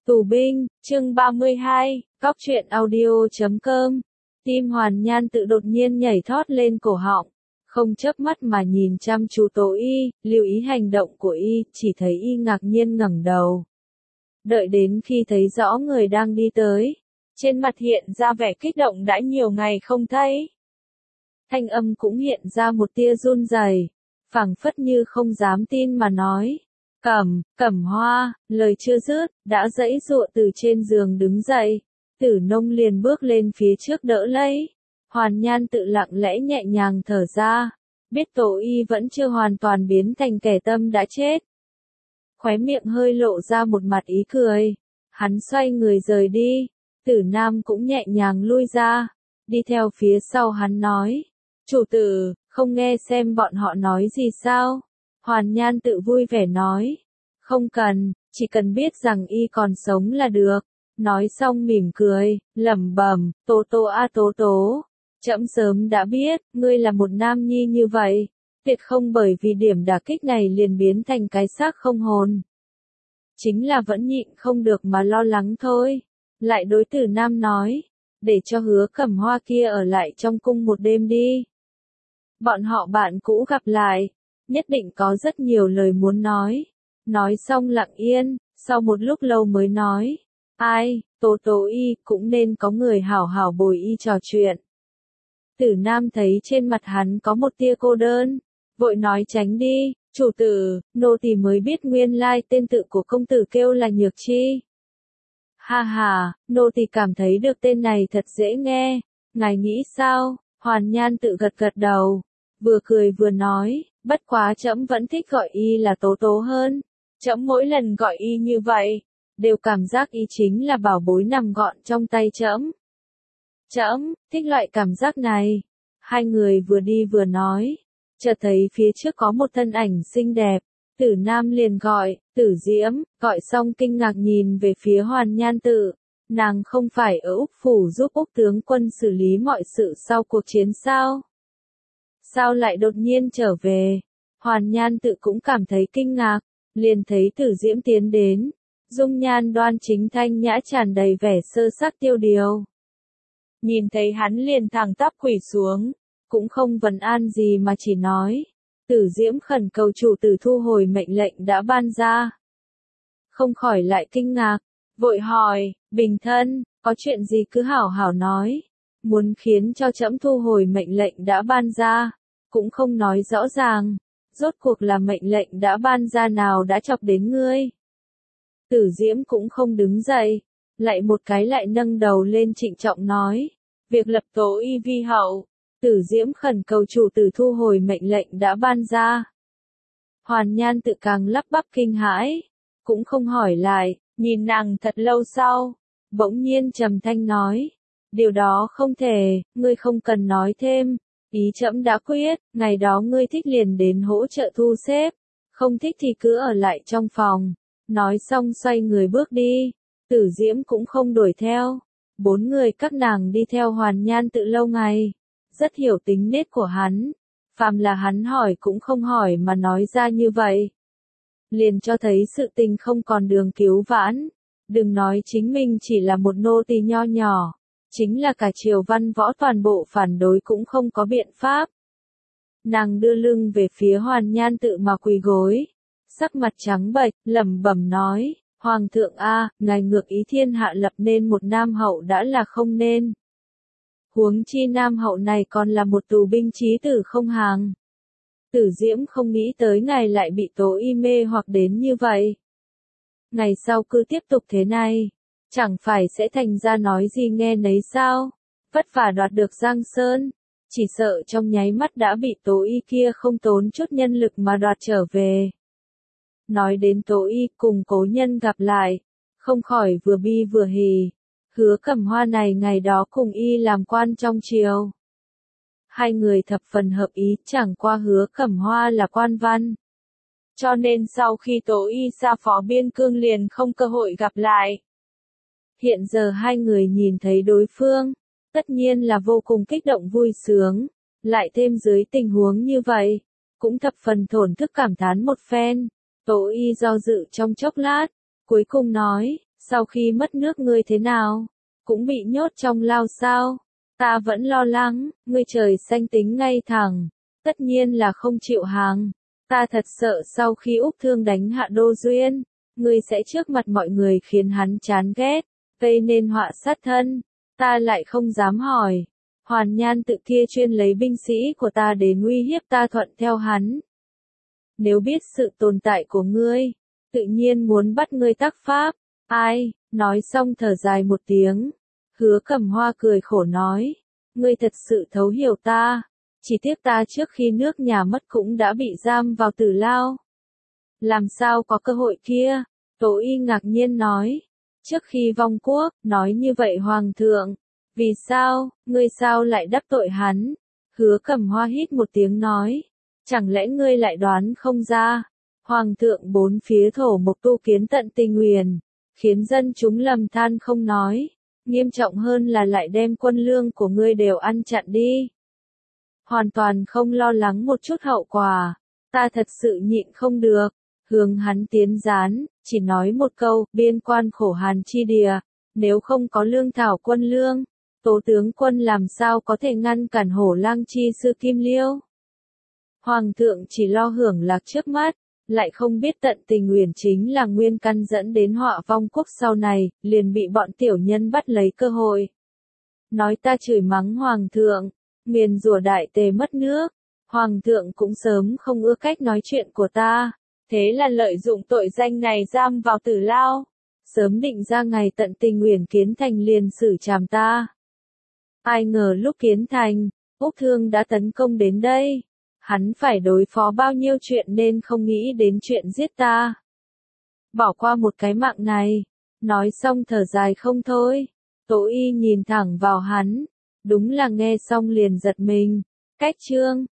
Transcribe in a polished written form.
Tù binh, chương 32, Cóc truyện audio.com. Tim Hoàn Nhan tự đột nhiên nhảy thót lên cổ họng, không chớp mắt mà nhìn chăm chú Tố Y, lưu ý hành động của Y, chỉ thấy Y ngạc nhiên ngẩng đầu. Đợi đến khi thấy rõ người đang đi tới, trên mặt hiện ra vẻ kích động đã nhiều ngày không thấy. Thanh âm cũng hiện ra một tia run rẩy, phảng phất như không dám tin mà nói. Cẩm Hoa, lời chưa dứt, đã giãy giụa từ trên giường đứng dậy. Tử Nông liền bước lên phía trước đỡ lấy. Hoàn Nhan tự lặng lẽ nhẹ nhàng thở ra, biết Tố Y vẫn chưa hoàn toàn biến thành kẻ tâm đã chết. Khóe miệng hơi lộ ra một mặt ý cười. Hắn xoay người rời đi. Tử Nam cũng nhẹ nhàng lui ra, đi theo phía sau hắn nói. Chủ tử, không nghe xem bọn họ nói gì sao? Hoàn Nhan tự vui vẻ nói. Không cần, chỉ cần biết rằng Y còn sống là được. Nói xong mỉm cười, lẩm bẩm, Tố Tố a Tố Tố. Trẫm sớm đã biết, ngươi là một nam nhi như vậy. Tuyệt không bởi vì điểm đả kích này liền biến thành cái xác không hồn. Chính là vẫn nhịn không được mà lo lắng thôi. Lại đối Tử Nam nói, để cho Hứa Cẩm Hoa kia ở lại trong cung một đêm đi. Bọn họ bạn cũ gặp lại, nhất định có rất nhiều lời muốn nói. Nói xong lặng yên, sau một lúc lâu mới nói. Ai, Tố Tố Y, cũng nên có người hảo hảo bồi Y trò chuyện. Tử Nam thấy trên mặt hắn có một tia cô đơn, vội nói tránh đi, chủ tử, nô tỳ mới biết nguyên lai tên tự của công tử kêu là Nhược Chi. Ha ha, nô tỳ cảm thấy được tên này thật dễ nghe, ngài nghĩ sao? Hoàn Nhan tự gật gật đầu, vừa cười vừa nói, bất quá trẫm vẫn thích gọi Y là Tố Tố hơn. Trẫm mỗi lần gọi Y như vậy, đều cảm giác Y chính là bảo bối nằm gọn trong tay trẫm. Trẫm thích loại cảm giác này. Hai người vừa đi vừa nói, chợt thấy phía trước có một thân ảnh xinh đẹp. Tử Nam liền gọi, Tử Diễm, gọi xong kinh ngạc nhìn về phía Hoàn Nhan tự. Nàng không phải ở Úc Phủ giúp Úc tướng quân xử lý mọi sự sau cuộc chiến sao? Sao lại đột nhiên trở về? Hoàn Nhan tự cũng cảm thấy kinh ngạc, liền thấy Tử Diễm tiến đến. Dung nhan đoan chính thanh nhã tràn đầy vẻ sơ sắc tiêu điều. Nhìn thấy hắn liền thẳng tắp quỳ xuống, cũng không vấn an gì mà chỉ nói. Tử Diễm khẩn cầu chủ tử thu hồi mệnh lệnh đã ban ra. Không khỏi lại kinh ngạc, vội hỏi, bình thân, có chuyện gì cứ hảo hảo nói. Muốn khiến cho trẫm thu hồi mệnh lệnh đã ban ra, cũng không nói rõ ràng. Rốt cuộc là mệnh lệnh đã ban ra nào đã chọc đến ngươi. Tử Diễm cũng không đứng dậy, lại một cái lại nâng đầu lên trịnh trọng nói. Việc lập Tố Y vi hậu. Tử Diễm khẩn cầu chủ tử thu hồi mệnh lệnh đã ban ra. Hoàn Nhan tự càng lắp bắp kinh hãi, cũng không hỏi lại, nhìn nàng thật lâu sau, bỗng nhiên trầm thanh nói. Điều đó không thể, ngươi không cần nói thêm, ý trẫm đã quyết, ngày đó ngươi thích liền đến hỗ trợ thu xếp, không thích thì cứ ở lại trong phòng. Nói xong xoay người bước đi, Tử Diễm cũng không đuổi theo. Bốn người các nàng đi theo Hoàn Nhan tự lâu ngày, rất hiểu tính nết của hắn, phàm là hắn hỏi cũng không hỏi mà nói ra như vậy. Liền cho thấy sự tình không còn đường cứu vãn, đừng nói chính mình chỉ là một nô tỳ nho nhỏ, chính là cả triều văn võ toàn bộ phản đối cũng không có biện pháp. Nàng đưa lưng về phía Hoàn Nhan tự mà quỳ gối, sắc mặt trắng bệch, lẩm bẩm nói. Hoàng thượng a, ngài ngược ý thiên hạ lập nên một nam hậu đã là không nên. Huống chi nam hậu này còn là một tù binh chí tử không hàng. Tử Diễm không nghĩ tới ngài lại bị Tố Y mê hoặc đến như vậy. Ngày sau cứ tiếp tục thế này, chẳng phải sẽ thành ra nói gì nghe nấy sao? Vất vả đoạt được Giang Sơn, chỉ sợ trong nháy mắt đã bị Tố Y kia không tốn chút nhân lực mà đoạt trở về. Nói đến Tố Y cùng cố nhân gặp lại, không khỏi vừa bi vừa hỉ. Hứa Cẩm Hoa này ngày đó cùng Y làm quan trong triều. Hai người thập phần hợp ý, chẳng qua Hứa Cẩm Hoa là quan văn. Cho nên sau khi Tố Y xa phó biên cương liền không cơ hội gặp lại. Hiện giờ hai người nhìn thấy đối phương, tất nhiên là vô cùng kích động vui sướng, lại thêm dưới tình huống như vậy, cũng thập phần thổn thức cảm thán một phen. Tố Y do dự trong chốc lát, cuối cùng nói, Sau khi mất nước ngươi thế nào? Cũng bị nhốt trong lao sao? Ta vẫn lo lắng, ngươi trời xanh tính ngay thẳng. Tất nhiên là không chịu hàng. Ta thật sợ sau khi Úc Thương đánh hạ Đô Duyên, ngươi sẽ trước mặt mọi người khiến hắn chán ghét, gây nên họa sát thân. Ta lại không dám hỏi. Hoàn Nhan Tự kia chuyên lấy binh sĩ của ta để uy hiếp ta thuận theo hắn. Nếu biết sự tồn tại của ngươi, tự nhiên muốn bắt ngươi tác pháp. Ai, nói xong thở dài một tiếng. Hứa Cẩm Hoa cười khổ nói, ngươi thật sự thấu hiểu ta. Chỉ tiếc ta trước khi nước nhà mất cũng đã bị giam vào tử lao. Làm sao có cơ hội kia? Tố Y ngạc nhiên nói. Trước khi vong quốc, nói như vậy Hoàng thượng. Vì sao, ngươi sao lại đắc tội hắn? Hứa Cẩm Hoa hít một tiếng nói. Chẳng lẽ ngươi lại đoán không ra? Hoàng thượng bốn phía thổ mộc tu kiến tận Tinh Nguyền, khiến dân chúng lầm than không nói. Nghiêm trọng hơn là lại đem quân lương của ngươi đều ăn chặn đi. Hoàn toàn không lo lắng một chút hậu quả. Ta thật sự nhịn không được. Hướng hắn tiến gián, chỉ nói một câu, biên quan khổ hàn chi địa. Nếu không có lương thảo quân lương, Tố tướng quân làm sao có thể ngăn cản Hổ Lang chi sư Kim Liêu? Hoàng thượng chỉ lo hưởng lạc trước mắt, lại không biết tận Tình Nguyền chính là nguyên căn dẫn đến họa vong quốc sau này, liền bị bọn tiểu nhân bắt lấy cơ hội. Nói ta chửi mắng Hoàng thượng, nguyền rủa đại tề mất nước, Hoàng thượng cũng sớm không ưa cách nói chuyện của ta, thế là lợi dụng tội danh này giam vào tử lao, sớm định ra ngày tận Tình Nguyền kiến thành liền xử trảm ta. Ai ngờ lúc kiến thành, Úc Thương đã tấn công đến đây. Hắn phải đối phó bao nhiêu chuyện nên không nghĩ đến chuyện giết ta. Bỏ qua một cái mạng này. Nói xong thở dài không thôi. Tố Y nhìn thẳng vào hắn. Đúng là nghe xong liền giật mình. Cách chương